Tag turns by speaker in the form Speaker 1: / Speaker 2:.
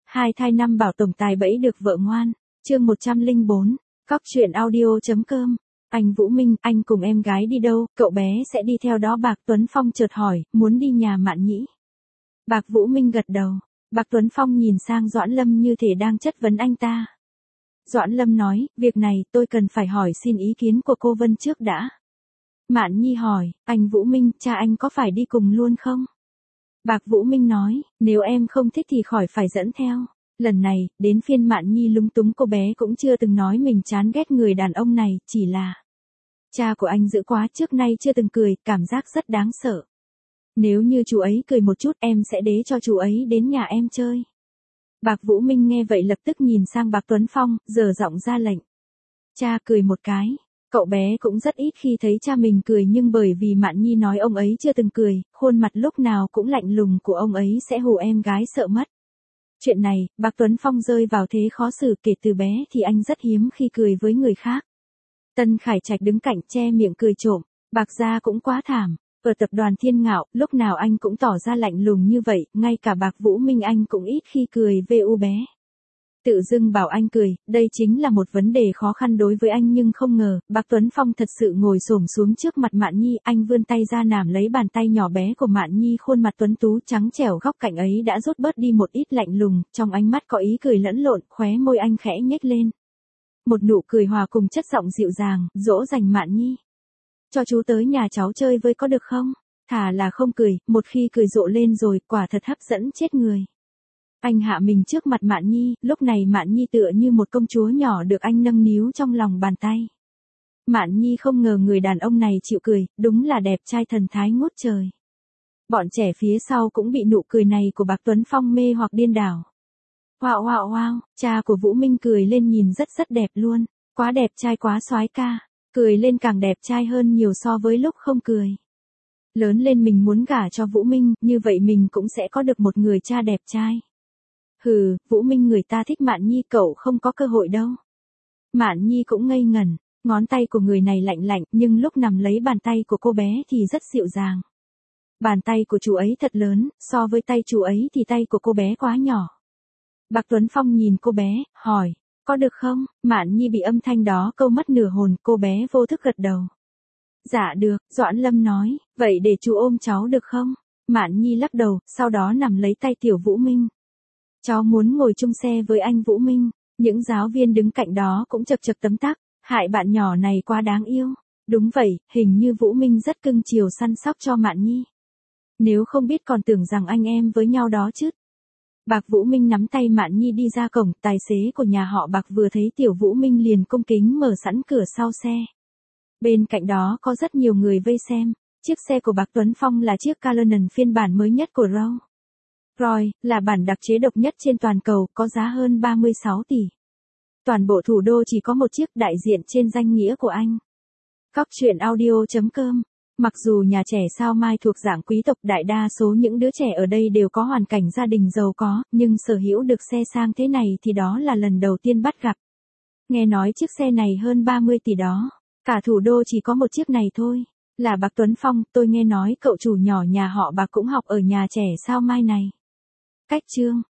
Speaker 1: Hai thai năm bảo tổng tài bẫy được vợ ngoan. Chương 104. Cóc truyện audio.com. Anh Vũ Minh, anh cùng em gái đi đâu, cậu bé sẽ đi theo đó. Bạc Tuấn Phong chợt hỏi, muốn đi nhà Mạn Nhĩ. Bạc Vũ Minh gật đầu. Bạc Tuấn Phong nhìn sang Doãn Lâm như thể đang chất vấn anh ta. Doãn Lâm nói, việc này tôi cần phải hỏi xin ý kiến của cô Vân trước đã. Mạn Nhi hỏi, anh Vũ Minh, cha anh có phải đi cùng luôn không? Bạc Vũ Minh nói, nếu em không thích thì khỏi phải dẫn theo. Lần này, đến phiên Mạn Nhi lúng túng, cô bé cũng chưa từng nói mình chán ghét người đàn ông này, chỉ là cha của anh dữ quá, trước nay chưa từng cười, cảm giác rất đáng sợ. Nếu như chú ấy cười một chút em sẽ để cho chú ấy đến nhà em chơi. Bạc Vũ Minh nghe vậy lập tức nhìn sang Bạc Tuấn Phong, giở giọng ra lệnh. Cha cười một cái. Cậu bé cũng rất ít khi thấy cha mình cười, nhưng bởi vì Mạn Nhi nói ông ấy chưa từng cười, khuôn mặt lúc nào cũng lạnh lùng của ông ấy sẽ hù em gái sợ mất. Chuyện này, Bạc Tuấn Phong rơi vào thế khó xử, kể từ bé thì anh rất hiếm khi cười với người khác. Tân Khải Trạch đứng cạnh che miệng cười trộm, Bạc gia cũng quá thảm. Ở tập đoàn Thiên Ngạo, lúc nào anh cũng tỏ ra lạnh lùng như vậy, ngay cả Bạc Vũ Minh anh cũng ít khi cười vu bé. Tự dưng bảo anh cười, đây chính là một vấn đề khó khăn đối với anh, nhưng không ngờ, Bạc Tuấn Phong thật sự ngồi xổm xuống trước mặt Mạn Nhi, anh vươn tay ra nắm lấy bàn tay nhỏ bé của Mạn Nhi, khuôn mặt tuấn tú trắng trẻo góc cạnh ấy đã rút bớt đi một ít lạnh lùng, trong ánh mắt có ý cười lẫn lộn, khóe môi anh khẽ nhếch lên. Một nụ cười hòa cùng chất giọng dịu dàng, dỗ dành Mạn Nhi. Cho chú tới nhà cháu chơi với có được không? Thà là không cười, một khi cười rộ lên rồi, quả thật hấp dẫn chết người. Anh hạ mình trước mặt Mạn Nhi, lúc này Mạn Nhi tựa như một công chúa nhỏ được anh nâng niu trong lòng bàn tay. Mạn Nhi không ngờ người đàn ông này chịu cười, đúng là đẹp trai thần thái ngút trời. Bọn trẻ phía sau cũng bị nụ cười này của Bạc Tuấn Phong mê hoặc điên đảo. Wow wow wow, cha của Vũ Minh cười lên nhìn rất đẹp luôn, quá đẹp trai, quá soái ca, cười lên càng đẹp trai hơn nhiều so với lúc không cười. Lớn lên mình muốn gả cho Vũ Minh, như vậy mình cũng sẽ có được một người cha đẹp trai. Hừ, Vũ Minh người ta thích Mạn Nhi, cậu không có cơ hội đâu. Mạn Nhi cũng ngây ngẩn, ngón tay của người này lạnh lạnh, nhưng lúc nắm lấy bàn tay của cô bé thì rất dịu dàng. Bàn tay của chú ấy thật lớn, so với tay chú ấy thì tay của cô bé quá nhỏ. Bạc Tuấn Phong nhìn cô bé, hỏi, có được không? Mạn Nhi bị âm thanh đó câu mất nửa hồn, cô bé vô thức gật đầu. Dạ được, Doãn Lâm nói, vậy để chú ôm cháu được không? Mạn Nhi lắc đầu, sau đó nắm lấy tay tiểu Vũ Minh. Cháu muốn ngồi chung xe với anh Vũ Minh. Những giáo viên đứng cạnh đó cũng chật tấm tắc, hại bạn nhỏ này quá đáng yêu. Đúng vậy, hình như Vũ Minh rất cưng chiều săn sóc cho Mạn Nhi. Nếu không biết còn tưởng rằng anh em với nhau đó chứ. Bạc Vũ Minh nắm tay Mạn Nhi đi ra cổng, tài xế của nhà họ Bạc vừa thấy tiểu Vũ Minh liền cung kính mở sẵn cửa sau xe. Bên cạnh đó có rất nhiều người vây xem. Chiếc xe của Bạc Tuấn Phong là chiếc Cullinan phiên bản mới nhất của Rolls Royce, là bản đặc chế độc nhất trên toàn cầu, có giá hơn 36 tỷ. Toàn bộ thủ đô chỉ có một chiếc, đại diện trên danh nghĩa của anh. Cóc truyện audio.com. Mặc dù nhà trẻ Sao Mai thuộc dạng quý tộc, đại đa số những đứa trẻ ở đây đều có hoàn cảnh gia đình giàu có, nhưng sở hữu được xe sang thế này thì đó là lần đầu tiên bắt gặp. Nghe nói chiếc xe này hơn 30 tỷ đó. Cả thủ đô chỉ có một chiếc này thôi. Là Bạc Tuấn Phong, tôi nghe nói cậu chủ nhỏ nhà họ Bạc cũng học ở nhà trẻ Sao Mai này. Cách chương